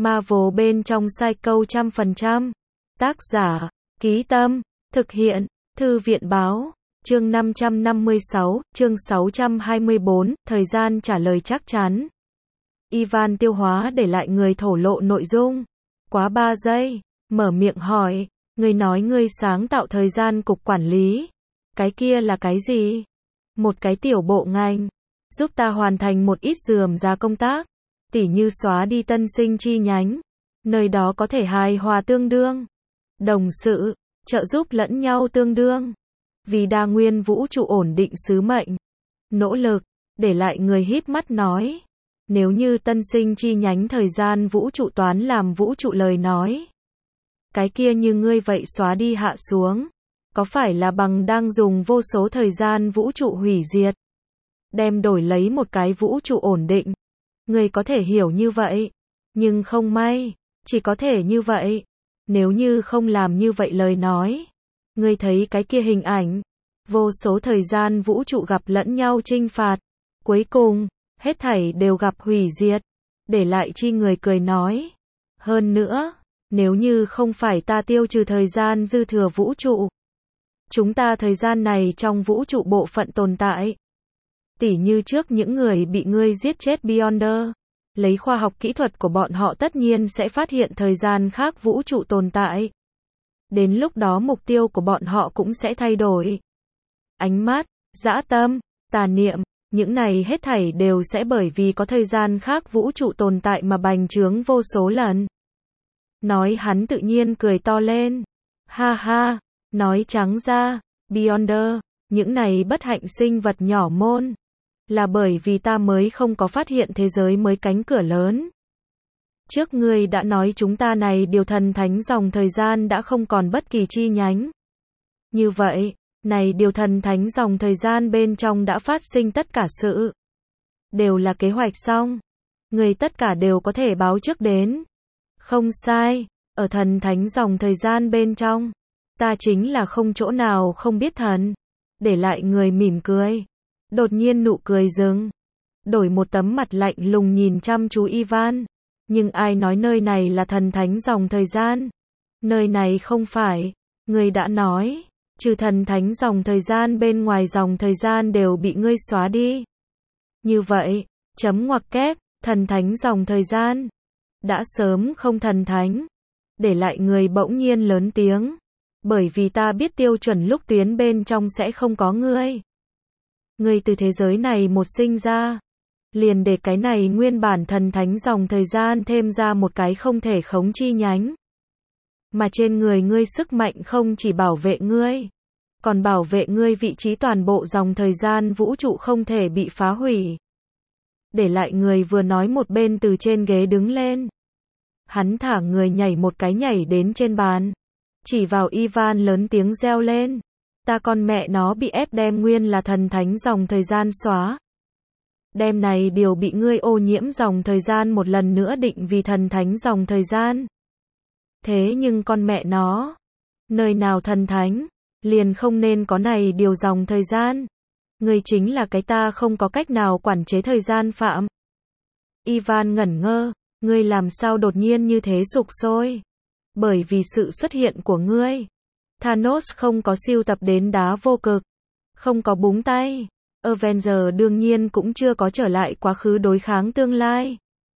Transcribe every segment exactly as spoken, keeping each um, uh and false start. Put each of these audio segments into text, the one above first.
Marvel bên trong Psycho trăm phần trăm. Tác giả, Ký Tâm, thực hiện, Thư viện báo, chương năm trăm năm mươi sáu, chương sáu trăm hai mươi bốn, thời gian trả lời chắc chắn. Ivan tiêu hóa để lại người thổ lộ nội dung. Quá ba giây, mở miệng hỏi, ngươi nói ngươi sáng tạo thời gian cục quản lý. Cái kia là cái gì? Một cái tiểu bộ ngành, giúp ta hoàn thành một ít rườm rà công tác, tỉ như xóa đi tân sinh chi nhánh, nơi đó có thể hài hòa tương đương, đồng sự, trợ giúp lẫn nhau tương đương, vì đa nguyên vũ trụ ổn định sứ mệnh, nỗ lực, để lại người híp mắt nói, nếu như tân sinh chi nhánh thời gian vũ trụ toán làm vũ trụ lời nói, cái kia như ngươi vậy xóa đi hạ xuống, có phải là bằng đang dùng vô số thời gian vũ trụ hủy diệt, đem đổi lấy một cái vũ trụ ổn định. Ngươi có thể hiểu như vậy, nhưng không may, chỉ có thể như vậy. Nếu như không làm như vậy lời nói, ngươi thấy cái kia hình ảnh, vô số thời gian vũ trụ gặp lẫn nhau chinh phạt, cuối cùng, hết thảy đều gặp hủy diệt, để lại chi người cười nói. Hơn nữa, nếu như không phải ta tiêu trừ thời gian dư thừa vũ trụ, chúng ta thời gian này trong vũ trụ bộ phận tồn tại, tỉ như trước những người bị ngươi giết chết Beyonder, lấy khoa học kỹ thuật của bọn họ tất nhiên sẽ phát hiện thời gian khác vũ trụ tồn tại. Đến lúc đó mục tiêu của bọn họ cũng sẽ thay đổi. Ánh mắt, dã tâm, tà niệm, những này hết thảy đều sẽ bởi vì có thời gian khác vũ trụ tồn tại mà bành trướng vô số lần. Nói hắn tự nhiên cười to lên. Ha ha, nói trắng ra, Beyonder, những này bất hạnh sinh vật nhỏ môn, là bởi vì ta mới không có phát hiện thế giới mới cánh cửa lớn. Trước ngươi đã nói chúng ta này điều thần thánh dòng thời gian đã không còn bất kỳ chi nhánh. Như vậy, này điều thần thánh dòng thời gian bên trong đã phát sinh tất cả sự. Đều là kế hoạch xong. Người tất cả đều có thể báo trước đến. Không sai, ở thần thánh dòng thời gian bên trong, ta chính là không chỗ nào không biết thần. Để lại người mỉm cười. Đột nhiên nụ cười dừng. Đổi một tấm mặt lạnh lùng nhìn chăm chú Ivan. Nhưng ai nói nơi này là thần thánh dòng thời gian? Nơi này không phải. Ngươi đã nói, trừ thần thánh dòng thời gian bên ngoài dòng thời gian đều bị ngươi xóa đi. Như vậy, chấm ngoặc kép, thần thánh dòng thời gian. Đã sớm không thần thánh. Để lại người bỗng nhiên lớn tiếng. Bởi vì ta biết tiêu chuẩn lúc tuyến bên trong sẽ không có ngươi. Ngươi từ thế giới này một sinh ra, liền để cái này nguyên bản thần thánh dòng thời gian thêm ra một cái không thể khống chi nhánh. Mà trên người ngươi sức mạnh không chỉ bảo vệ ngươi, còn bảo vệ ngươi vị trí toàn bộ dòng thời gian vũ trụ không thể bị phá hủy. Để lại người vừa nói một bên từ trên ghế đứng lên. Hắn thả người nhảy một cái nhảy đến trên bàn. Chỉ vào Ivan lớn tiếng reo lên. Ta con mẹ nó bị ép đem nguyên là thần thánh dòng thời gian xóa. Đem này điều bị ngươi ô nhiễm dòng thời gian một lần nữa định vì thần thánh dòng thời gian. Thế nhưng con mẹ nó, nơi nào thần thánh, liền không nên có này điều dòng thời gian. Ngươi chính là cái ta không có cách nào quản chế thời gian phạm. Ivan ngẩn ngơ, ngươi làm sao đột nhiên như thế sục sôi? Bởi vì sự xuất hiện của ngươi. Thanos không có siêu tập đến đá vô cực, không có búng tay, Avenger đương nhiên cũng chưa có trở lại quá khứ đối kháng tương lai.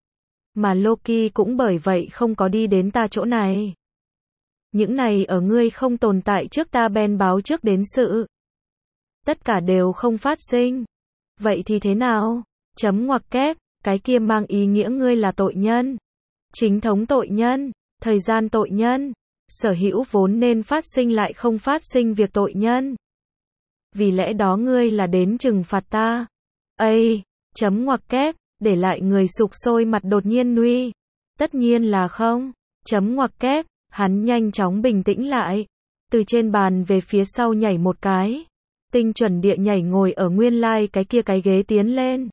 Mà Loki cũng bởi vậy không có đi đến ta chỗ này. Những này ở ngươi không tồn tại trước ta ben báo trước đến sự. Tất cả đều không phát sinh. Vậy thì thế nào? Chấm ngoặc kép, cái kia mang ý nghĩa ngươi là tội nhân. Chính thống tội nhân, thời gian tội nhân. Sở hữu vốn nên phát sinh lại không phát sinh việc tội nhân. Vì lẽ đó ngươi là đến trừng phạt ta. Ây, chấm ngoặc kép, để lại người sục sôi mặt đột nhiên nuy. Tất nhiên là không. Chấm ngoặc kép, hắn nhanh chóng bình tĩnh lại. Từ trên bàn về phía sau nhảy một cái. Tinh chuẩn địa nhảy ngồi ở nguyên lai cái kia cái ghế tiến lên.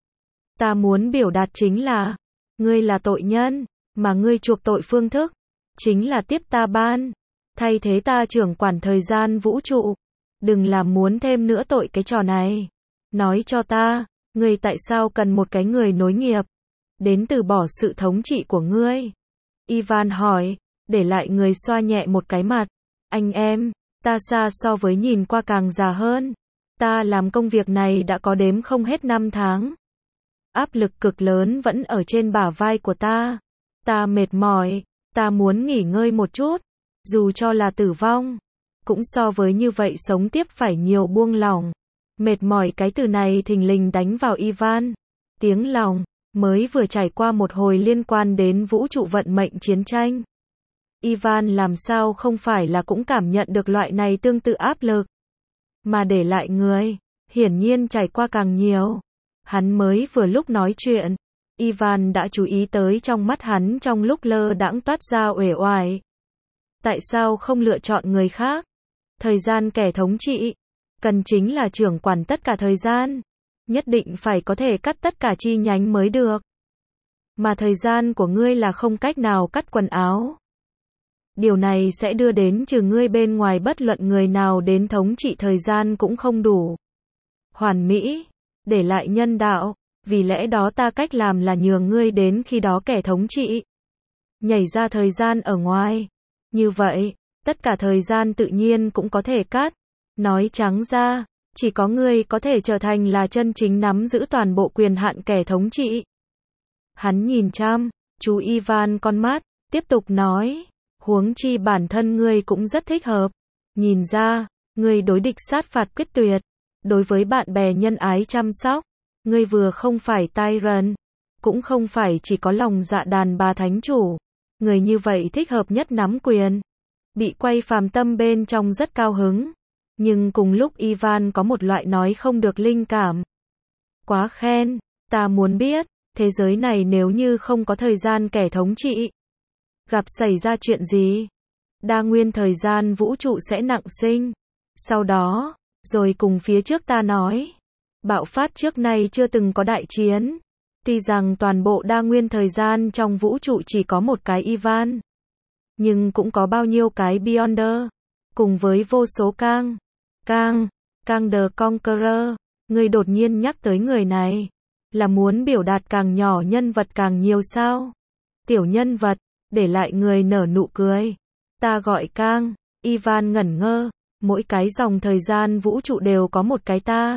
Ta muốn biểu đạt chính là, ngươi là tội nhân, mà ngươi chuộc tội phương thức. Chính là tiếp ta ban, thay thế ta trưởng quản thời gian vũ trụ. Đừng làm muốn thêm nữa tội cái trò này. Nói cho ta, ngươi tại sao cần một cái người nối nghiệp, đến từ bỏ sự thống trị của ngươi. Ivan hỏi, để lại người xoa nhẹ một cái mặt. Anh em, ta xa so với nhìn qua càng già hơn. Ta làm công việc này đã có đếm không hết năm tháng. Áp lực cực lớn vẫn ở trên bả vai của ta. Ta mệt mỏi, ta muốn nghỉ ngơi một chút. Dù cho là tử vong, cũng so với như vậy sống tiếp phải nhiều buông lỏng. Mệt mỏi cái từ này thình lình đánh vào Ivan. Tiếng lòng, mới vừa trải qua một hồi liên quan đến vũ trụ vận mệnh chiến tranh. Ivan làm sao không phải là cũng cảm nhận được loại này tương tự áp lực. Mà để lại người, hiển nhiên trải qua càng nhiều. Hắn mới vừa lúc nói chuyện, Ivan đã chú ý tới trong mắt hắn trong lúc lơ đãng toát ra uể oải. Tại sao không lựa chọn người khác? Thời gian kẻ thống trị, cần chính là trưởng quản tất cả thời gian. Nhất định phải có thể cắt tất cả chi nhánh mới được. Mà thời gian của ngươi là không cách nào cắt quần áo. Điều này sẽ đưa đến trừ ngươi bên ngoài bất luận người nào đến thống trị thời gian cũng không đủ. Hoàn mỹ, để lại nhân đạo, vì lẽ đó ta cách làm là nhường ngươi đến khi đó kẻ thống trị. Nhảy ra thời gian ở ngoài. Như vậy, tất cả thời gian tự nhiên cũng có thể cắt. Nói trắng ra, chỉ có ngươi có thể trở thành là chân chính nắm giữ toàn bộ quyền hạn kẻ thống trị. Hắn nhìn chăm, chú Ivan con mắt, tiếp tục nói, huống chi bản thân ngươi cũng rất thích hợp. Nhìn ra, ngươi đối địch sát phạt quyết tuyệt, đối với bạn bè nhân ái chăm sóc, ngươi vừa không phải tyrant, cũng không phải chỉ có lòng dạ đàn bà thánh chủ. Người như vậy thích hợp nhất nắm quyền. Bị quay phàm tâm bên trong rất cao hứng. Nhưng cùng lúc Ivan có một loại nói không được linh cảm. Quá khen, ta muốn biết, thế giới này nếu như không có thời gian kẻ thống trị, gặp xảy ra chuyện gì? Đa nguyên thời gian vũ trụ sẽ nặng sinh. Sau đó, rồi cùng phía trước ta nói, bạo phát trước nay chưa từng có đại chiến. Tuy rằng toàn bộ đa nguyên thời gian trong vũ trụ chỉ có một cái Ivan, nhưng cũng có bao nhiêu cái Beyonder, cùng với vô số Kang. Kang, Kang the Conqueror, người đột nhiên nhắc tới người này, là muốn biểu đạt càng nhỏ nhân vật càng nhiều sao? Tiểu nhân vật, để lại người nở nụ cười. Ta gọi Kang, Ivan ngẩn ngơ, mỗi cái dòng thời gian vũ trụ đều có một cái ta.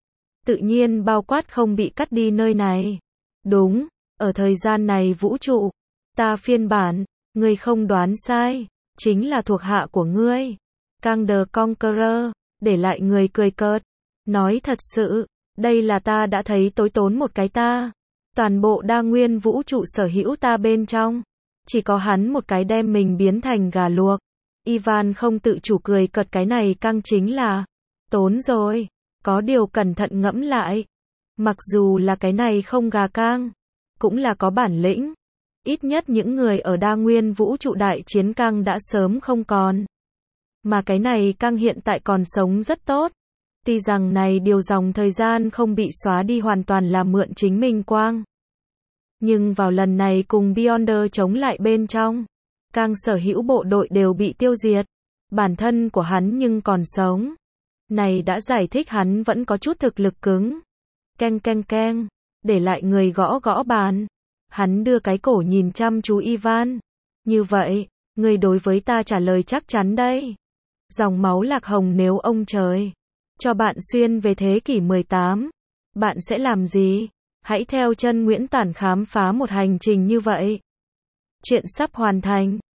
Tự nhiên bao quát không bị cắt đi nơi này. Đúng, ở thời gian này vũ trụ, ta phiên bản, ngươi không đoán sai, chính là thuộc hạ của ngươi. Kang the Conqueror, để lại người cười cợt. Nói thật sự, đây là ta đã thấy tối tốn một cái ta. Toàn bộ đa nguyên vũ trụ sở hữu ta bên trong. Chỉ có hắn một cái đem mình biến thành gà luộc. Ivan không tự chủ cười cợt cái này Kang chính là tốn rồi. Có điều cẩn thận ngẫm lại. Mặc dù là cái này không gà Kang, cũng là có bản lĩnh. Ít nhất những người ở đa nguyên vũ trụ đại chiến Kang đã sớm không còn. Mà cái này Kang hiện tại còn sống rất tốt. Tuy rằng này điều dòng thời gian không bị xóa đi hoàn toàn là mượn chính mình quang. Nhưng vào lần này cùng Beyonder chống lại bên trong, Kang sở hữu bộ đội đều bị tiêu diệt. Bản thân của hắn nhưng còn sống. Này đã giải thích hắn vẫn có chút thực lực cứng. Keng keng keng, để lại người gõ gõ bàn. Hắn đưa cái cổ nhìn chăm chú Ivan. Như vậy, người đối với ta trả lời chắc chắn đây. Dòng máu lạc hồng nếu ông trời cho bạn xuyên về thế kỷ mười tám, bạn sẽ làm gì? Hãy theo chân Nguyễn Toản khám phá một hành trình như vậy. Chuyện sắp hoàn thành.